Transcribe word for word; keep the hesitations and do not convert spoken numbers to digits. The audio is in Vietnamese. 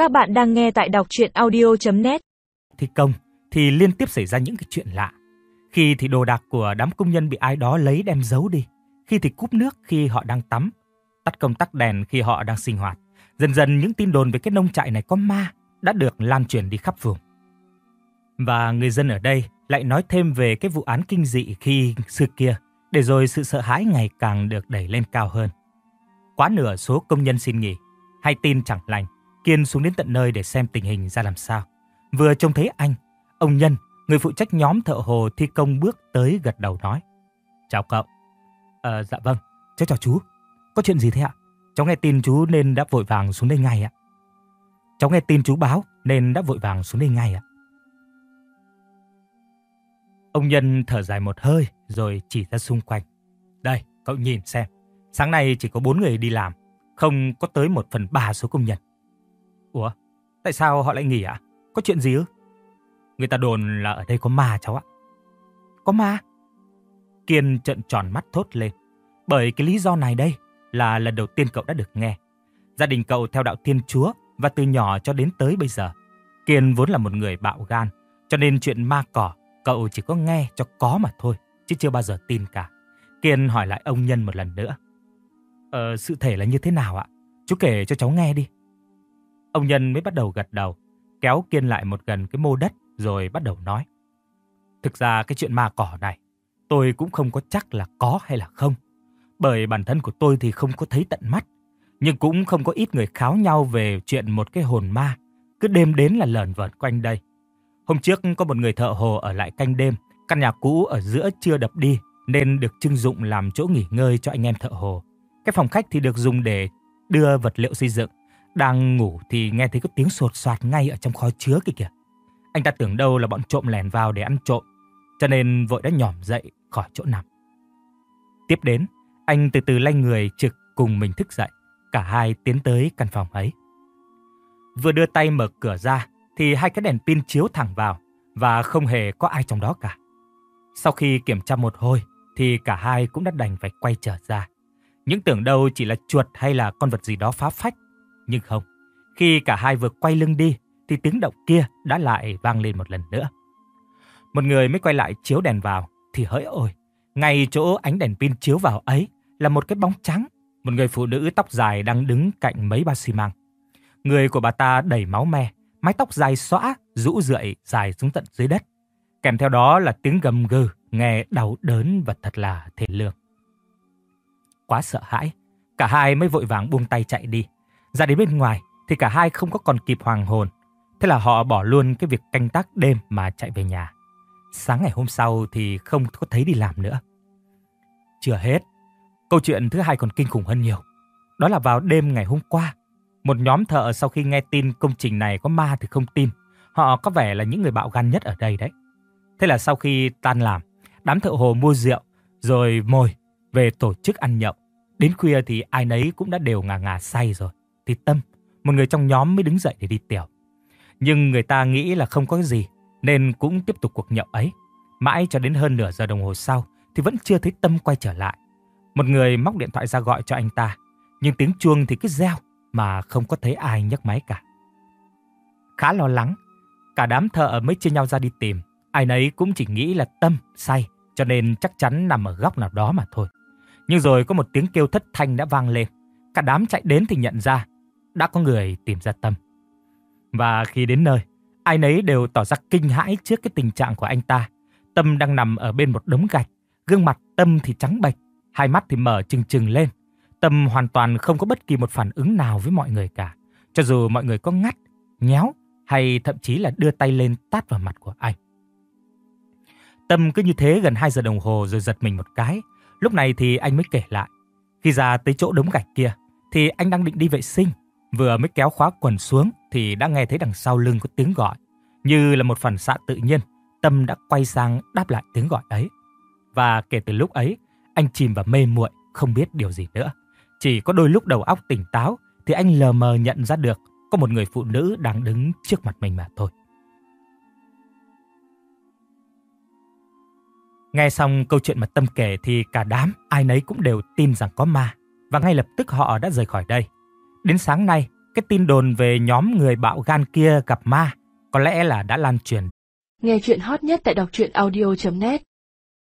Các bạn đang nghe tại đọc truyện audio chấm net. Thi công thì liên tiếp xảy ra những cái chuyện lạ. Khi thì đồ đạc của đám công nhân bị ai đó lấy đem giấu đi. Khi thì cúp nước khi họ đang tắm. Tắt công tắc đèn khi họ đang sinh hoạt. Dần dần những tin đồn về cái nông trại này có ma đã được lan truyền đi khắp vùng. Và người dân ở đây lại nói thêm về cái vụ án kinh dị khi xưa kia, để rồi sự sợ hãi ngày càng được đẩy lên cao hơn. Quá nửa số công nhân xin nghỉ, hay tin chẳng lành, Kiên xuống đến tận nơi để xem tình hình ra làm sao. Vừa trông thấy anh, ông Nhân, người phụ trách nhóm thợ hồ thi công bước tới gật đầu nói: "Chào cậu." "Ờ, dạ vâng, cháu chào chú. Có chuyện gì thế ạ? Cháu nghe tin chú nên đã vội vàng xuống đây ngay ạ." "Cháu nghe tin chú báo nên đã vội vàng xuống đây ngay ạ." Ông Nhân thở dài một hơi rồi chỉ ra xung quanh. "Đây, cậu nhìn xem. Sáng nay chỉ có bốn người đi làm, không có tới một phần ba số công nhân." "Ủa, tại sao họ lại nghỉ ạ? Có chuyện gì ư?" "Người ta đồn là ở đây có ma cháu ạ." "Có ma?" Kiên trợn tròn mắt thốt lên. Bởi cái lý do này đây là lần đầu tiên cậu đã được nghe. Gia đình cậu theo đạo Thiên Chúa và từ nhỏ cho đến tới bây giờ, Kiên vốn là một người bạo gan, cho nên chuyện ma cỏ cậu chỉ có nghe cho có mà thôi, chứ chưa bao giờ tin cả. Kiên hỏi lại ông Nhân một lần nữa. Ờ, sự thể là như thế nào ạ? Chú kể cho cháu nghe đi." Ông Nhân mới bắt đầu gật đầu, kéo Kiên lại một gần cái mô đất rồi bắt đầu nói. "Thực ra cái chuyện ma cỏ này, tôi cũng không có chắc là có hay là không. Bởi bản thân của tôi thì không có thấy tận mắt, nhưng cũng không có ít người kháo nhau về chuyện một cái hồn ma cứ đêm đến là lởn vởn quanh đây. Hôm trước có một người thợ hồ ở lại canh đêm, căn nhà cũ ở giữa chưa đập đi nên được trưng dụng làm chỗ nghỉ ngơi cho anh em thợ hồ. Cái phòng khách thì được dùng để đưa vật liệu xây dựng. Đang ngủ thì nghe thấy có tiếng sột soạt ngay ở trong kho chứa kìa kìa. Anh ta tưởng đâu là bọn trộm lẻn vào để ăn trộm, cho nên vội đã nhỏm dậy khỏi chỗ nằm. Tiếp đến, anh từ từ lay người trực cùng mình thức dậy. Cả hai tiến tới căn phòng ấy. Vừa đưa tay mở cửa ra thì hai cái đèn pin chiếu thẳng vào và không hề có ai trong đó cả. Sau khi kiểm tra một hồi thì cả hai cũng đã đành phải quay trở ra. Những tưởng đâu chỉ là chuột hay là con vật gì đó phá phách. Nhưng không, khi cả hai vừa quay lưng đi thì tiếng động kia đã lại vang lên một lần nữa. Một người mới quay lại chiếu đèn vào thì hỡi ôi, ngay chỗ ánh đèn pin chiếu vào ấy là một cái bóng trắng, một người phụ nữ tóc dài đang đứng cạnh mấy bao xi măng. Người của bà ta đầy máu me, mái tóc dài xõa, rũ rượi dài xuống tận dưới đất. Kèm theo đó là tiếng gầm gừ, nghe đau đớn và thật là thê lương. Quá sợ hãi, cả hai mới vội vàng buông tay chạy đi. Ra đến bên ngoài thì cả hai không có còn kịp hoàng hồn. Thế là họ bỏ luôn cái việc canh tác đêm mà chạy về nhà. Sáng ngày hôm sau thì không có thấy đi làm nữa. Chưa hết, câu chuyện thứ hai còn kinh khủng hơn nhiều. Đó là vào đêm ngày hôm qua, một nhóm thợ sau khi nghe tin công trình này có ma thì không tin. Họ có vẻ là những người bạo gan nhất ở đây đấy. Thế là sau khi tan làm, đám thợ hồ mua rượu rồi mồi về tổ chức ăn nhậu. Đến khuya thì ai nấy cũng đã đều ngà ngà say rồi. Thì Tâm, một người trong nhóm mới đứng dậy để đi tiểu. Nhưng người ta nghĩ là không có cái gì nên cũng tiếp tục cuộc nhậu ấy. Mãi cho đến hơn nửa giờ đồng hồ sau thì vẫn chưa thấy Tâm quay trở lại. Một người móc điện thoại ra gọi cho anh ta, nhưng tiếng chuông thì cứ reo mà không có thấy ai nhấc máy cả. Khá lo lắng, cả đám thợ mới chia nhau ra đi tìm. Ai nấy cũng chỉ nghĩ là Tâm say cho nên chắc chắn nằm ở góc nào đó mà thôi. Nhưng rồi có một tiếng kêu thất thanh đã vang lên. Cả đám chạy đến thì nhận ra đã có người tìm ra Tâm. Và khi đến nơi, ai nấy đều tỏ ra kinh hãi trước cái tình trạng của anh ta. Tâm đang nằm ở bên một đống gạch, gương mặt Tâm thì trắng bệch, hai mắt thì mở trừng trừng lên. Tâm hoàn toàn không có bất kỳ một phản ứng nào với mọi người cả, cho dù mọi người có ngắt, nhéo hay thậm chí là đưa tay lên tát vào mặt của anh. Tâm cứ như thế gần hai giờ đồng hồ rồi giật mình một cái. Lúc này thì anh mới kể lại. Khi ra tới chỗ đống gạch kia thì anh đang định đi vệ sinh. Vừa mới kéo khóa quần xuống thì đã nghe thấy đằng sau lưng có tiếng gọi. Như là một phản xạ tự nhiên, Tâm đã quay sang đáp lại tiếng gọi ấy. Và kể từ lúc ấy, anh chìm vào mê muội, không biết điều gì nữa. Chỉ có đôi lúc đầu óc tỉnh táo thì anh lờ mờ nhận ra được có một người phụ nữ đang đứng trước mặt mình mà thôi. Nghe xong câu chuyện mà Tâm kể thì cả đám ai nấy cũng đều tin rằng có ma. Và ngay lập tức họ đã rời khỏi đây. Đến sáng nay cái tin đồn về nhóm người bạo gan kia gặp ma có lẽ là đã lan truyền. Nghe chuyện hot nhất tại đọc truyện audio chấm net